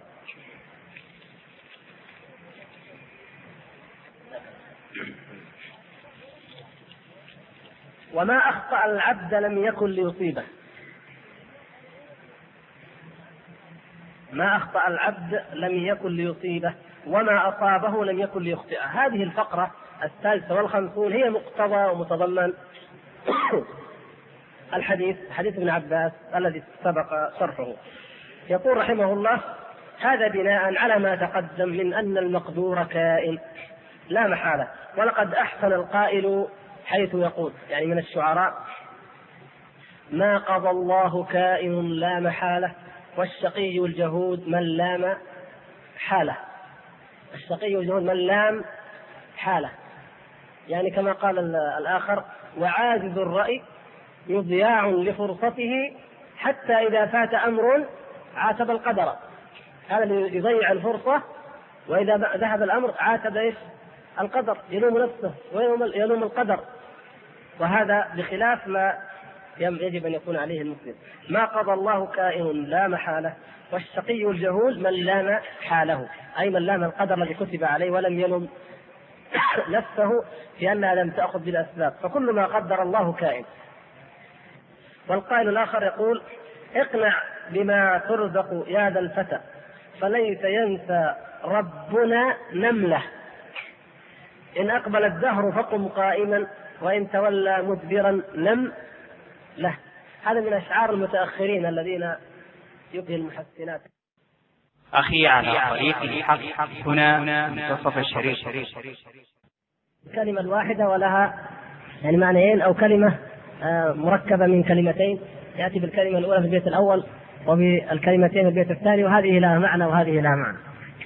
وما أخطأ العبد لم يكن ليصيبه، ما أخطأ العبد لم يكن ليصيبه، وما أصابه لم يكن ليخطئه. هذه الفقرة 53 هي مقتضى ومتضمن حديث ابن عباس الذي سبق شرحه. يقول رحمه الله: هذا بناء على ما تقدم من أن المقدور كائن لا محالة. ولقد أحسن القائل حيث يقول، يعني من الشعراء: ما قضى الله كائن لا محالة، والشقي الجهود من لام حاله. الشقي الجهود من لام حاله، يعني كما قال الآخر: وعاجز الرأي مضياع لفرصته حتى إذا فات أمر عاتب القدر. هذا اللي يضيع الفرصة، وإذا ذهب الأمر عاتب القدر، يلوم نفسه ويلوم القدر. وهذا بخلاف ما يجب أن يكون عليه المسلم. ما قضى الله كائن لا محالة، والشقي الجهول من لام حاله، أي من لام القدر الذي كتب عليه ولم يلم نفسه لأنها لم تأخذ بالأسباب. فكل ما قدر الله كائن. والقائل الآخر يقول: اقنع بما ترزق يا ذا الفتى، فليس ينسى ربنا نملة، إن أقبل الدهر فقم قائما، وإن تولى مدبرا لم له. هذا من أشعار المتأخرين الذين يبهي المحسنات. أخي على طريق الحق هنا منتصف الشريط. الكلمة الواحدة ولها يعني معنيين، أو كلمة مركبة من كلمتين، يأتي بالكلمة الأولى في البيت الأول وبالكلمتين في البيت الثاني، وهذه لها معنى وهذه لها معنى.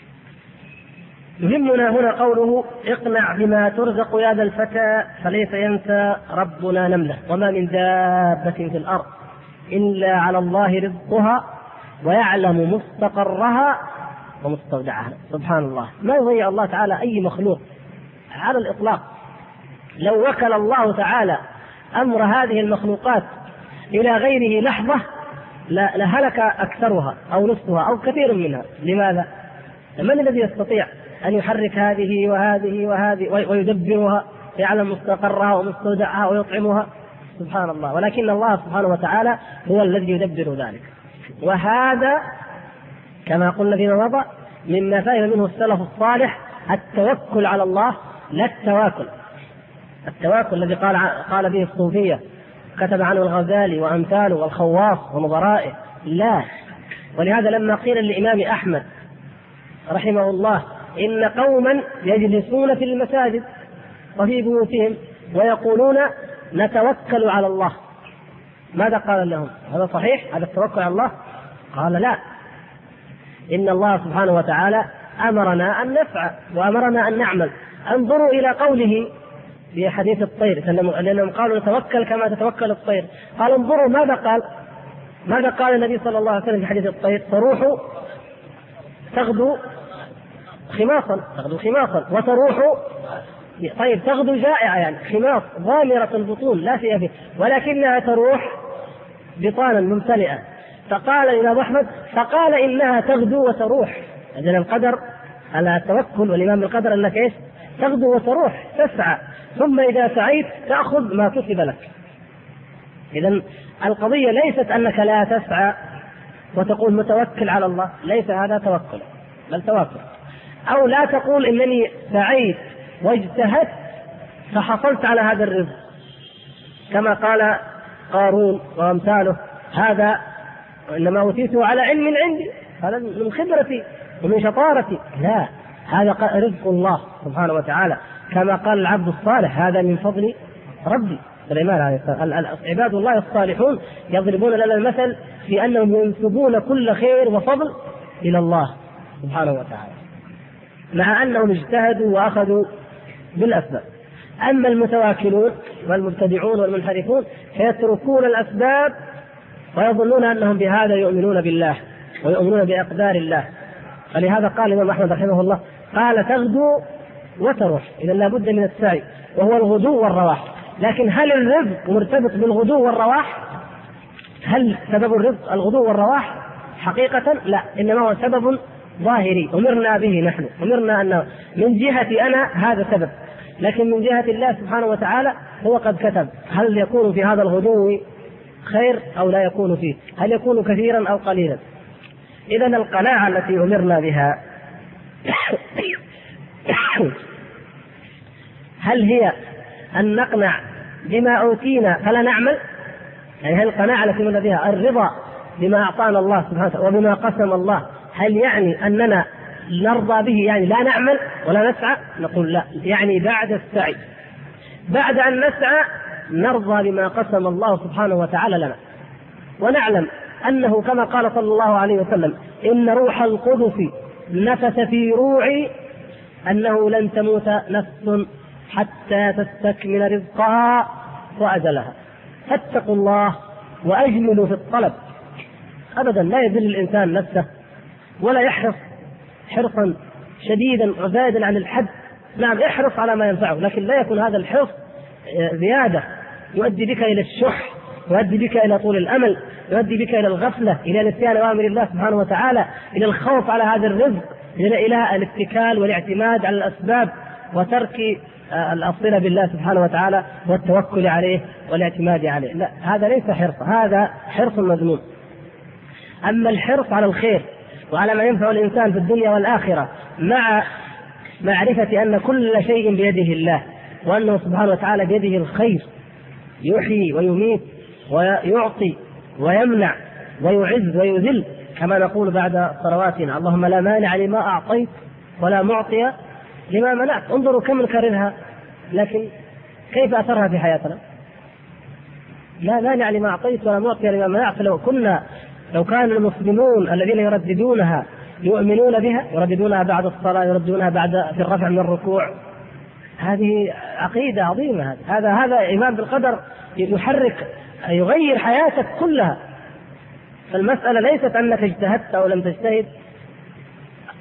يهمنا هنا قوله: اقنع بما ترزق يا ذا الفتى، فليس ينسى ربنا نملة، وما من دابة في الأرض إلا على الله رزقها ويعلم مستقرها ومستودعها. سبحان الله، ما يضيع الله تعالى أي مخلوق على الإطلاق. لو وكل الله تعالى أمر هذه المخلوقات إلى غيره لحظة لهلك أكثرها أو نصفها أو كثير منها. لماذا؟ من الذي يستطيع أن يحرك هذه وهذه وهذه ويدبرها، يعلم مستقرها ومستودعها ويطعمها؟ سبحان الله. ولكن الله سبحانه وتعالى هو الذي يدبر ذلك. وهذا كما قلنا فيما مضى مما فهم منه السلف الصالح التوكل على الله، لا التواكل الذي قال به الصوفية، كتب عنه الغزالي وأمثاله والخواص ونظرائه، لا. ولهذا لما قيل للإمام أحمد رحمه الله إن قوما يجلسون في المساجد وفي بيوتهم ويقولون نتوكل على الله، ماذا قال لهم؟ هذا صحيح هذا التوكل على الله؟ قال لا، إن الله سبحانه وتعالى أمرنا أن نفعل وأمرنا أن نعمل. انظروا إلى قوله في حديث الطير، لأنهم قالوا نتوكل كما تتوكل الطير. قال انظروا ماذا قال النبي صلى الله عليه وسلم في حديث الطير؟ تروح تغدو خماصا وتروح، طيب تغدو جائعة، يعني خماص غامرة البطون لا شيء فيه، ولكنها تروح بطانا ممتلئة. فقال الإمام أحمد فقال إنها تغدو وتروح. إذن القدر على التوكل والإيمان بالقدر أنك إيش؟ تغدو وتروح، تسعى، ثم إذا سعيت تأخذ ما كتب لك. إذن القضية ليست أنك لا تسعى وتقول متوكل على الله، ليس هذا توكل بل تواكل. أو لا تقول إنني سعيت واجتهدت فحصلت على هذا الرزق كما قال قارون وأمثاله، هذا إنما أوتيته على علم عندي، هذا من خبرتي ومن شطارتي. لا، هذا رزق الله سبحانه وتعالى، كما قال العبد الصالح هذا من فضل ربي. سليمان عليه السلام. عباد الله الصالحون يضربون لنا المثل في أنهم ينسبون كل خير وفضل إلى الله سبحانه وتعالى، مع أنهم اجتهدوا وأخذوا بالأسباب. أما المتواكلون والمبتدعون والمنحرفون فيتركون الأسباب ويظنون أنهم بهذا يؤمنون بالله ويؤمنون بأقدار الله. فلهذا قال الإمام أحمد رحمه الله قال تغدو وتروح، إذا لا بد من السعي وهو الغدو والرواح. لكن هل الرزق مرتبط بالغدو والرواح؟ هل سبب الرزق الغدو والرواح؟ حقيقة لا، إنما هو سبب ظاهري أمرنا به نحن، أمرنا أنه من جهة أنا هذا سبب، لكن من جهة الله سبحانه وتعالى هو قد كتب هل يكون في هذا الغدو خير أو لا يكون فيه، هل يكون كثيرا أو قليلا. إذن القناعة التي أمرنا بها هل هي أن نقنع بما أوتينا فلا نعمل؟ يعني هل القناعة التي أمرنا بها الرضا بما أعطانا الله سبحانه وتعالى وبما قسم الله، هل يعني أننا نرضى به يعني لا نعمل ولا نسعى؟ نقول لا، يعني بعد السعي، بعد أن نسعى نرضى بما قسم الله سبحانه وتعالى لنا، ونعلم أنه كما قال صلى الله عليه وسلم إن روح القدس نفث في روعي أنه لن تموت نفس حتى تستكمل رزقها وأجلها. فاتقوا الله وأجملوا في الطلب. أبدا لا يذل الإنسان نفسه ولا يحرص حرصا شديدا عزادا عن الحد. نعم احرص على ما ينفعه، لكن لا يكون هذا الحرص زيادة يؤدي بك إلى الشح، يؤدي بك إلى طول الأمل، يؤدي بك إلى الغفلة، إلى نسيان أوامر الله سبحانه وتعالى، إلى الخوف على هذا الرزق، إلى الاتكال والاعتماد على الأسباب وترك الصلة بالله سبحانه وتعالى والتوكل عليه والاعتماد عليه. لا، هذا ليس حرص، هذا حرص مذموم. أما الحرص على الخير وعلى ما ينفع الإنسان في الدنيا والآخرة مع معرفة أن كل شيء بيده الله، وأنه سبحانه وتعالى بيده الخير، يحيي ويميت ويعطي ويمنع ويعز ويذل، كما نقول بعد صلواتنا اللهم لا مانع لما أعطيت ولا معطي لما منعت. انظروا كم نكررها، لكن كيف أثرها في حياتنا؟ لا مانع لما أعطيت ولا معطي لما منعت. لو كان المسلمون الذين يرددونها يؤمنون بها، يرددونها بعد الصلاة، يرددونها بعد في الرفع من الركوع، هذه عقيدة عظيمة. هذا إيمان بالقدر يحرك يغير حياتك كلها. فالمسألة ليست أنك اجتهدت أو لم تجتهد،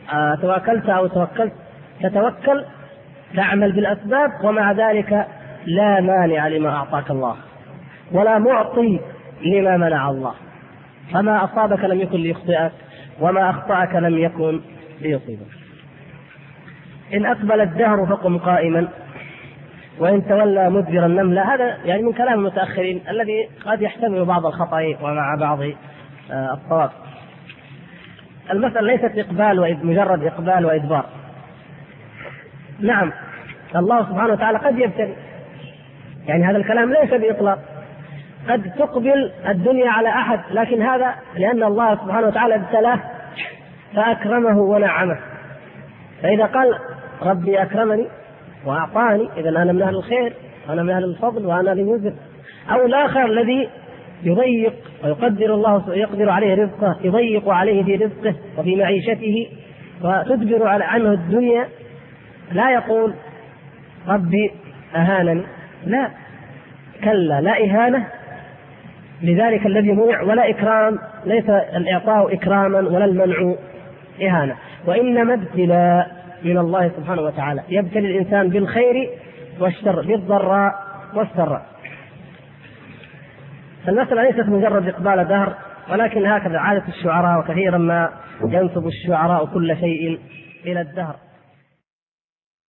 تواكلت أو توكلت، تتوكل تعمل بالأسباب، ومع ذلك لا مانع لما أعطاك الله ولا معطي لما منع الله. فما أصابك لم يكن ليخطئك، وما أخطأك لم يكن ليصيبك. إن أقبل الدهر فقم قائما، وإن تولى مدبر النملة. هذا يعني من كلام المتأخرين الذي قد يحتمل بعض الخطأ ومع بعض الصواب. المسألة ليست مجرد إقبال وإدبار. نعم الله سبحانه وتعالى قد يبتلي، يعني هذا الكلام ليس بإطلاق، قد تقبل الدنيا على أحد، لكن هذا لأن الله سبحانه وتعالى ابتلاه فأكرمه ونعمه. فإذا قال ربي أكرمني وأعطاني، إذا أنا من أهل الخير وأنا من أهل الفضل وأنا لمزر. أو الآخر الذي يضيق ويقدر الله يقدر عليه رزقه، يضيق عليه في رزقه وفي معيشته وتدبر عنه الدنيا، لا يقول ربي أهانني، لا، كلا، لا إهانة لذلك الذي منع، ولا إكرام، ليس الإعطاء إكراما ولا المنع إهانة، وإنما ابتلاء من الله سبحانه وتعالى، يبتلي الإنسان بالخير والشر، بالضراء والسراء. فالمسألة ليست مجرد إقبال دهر، ولكن هكذا عادة الشعراء، وكثيرا ما ينسب الشعراء كل شيء إلى الدهر.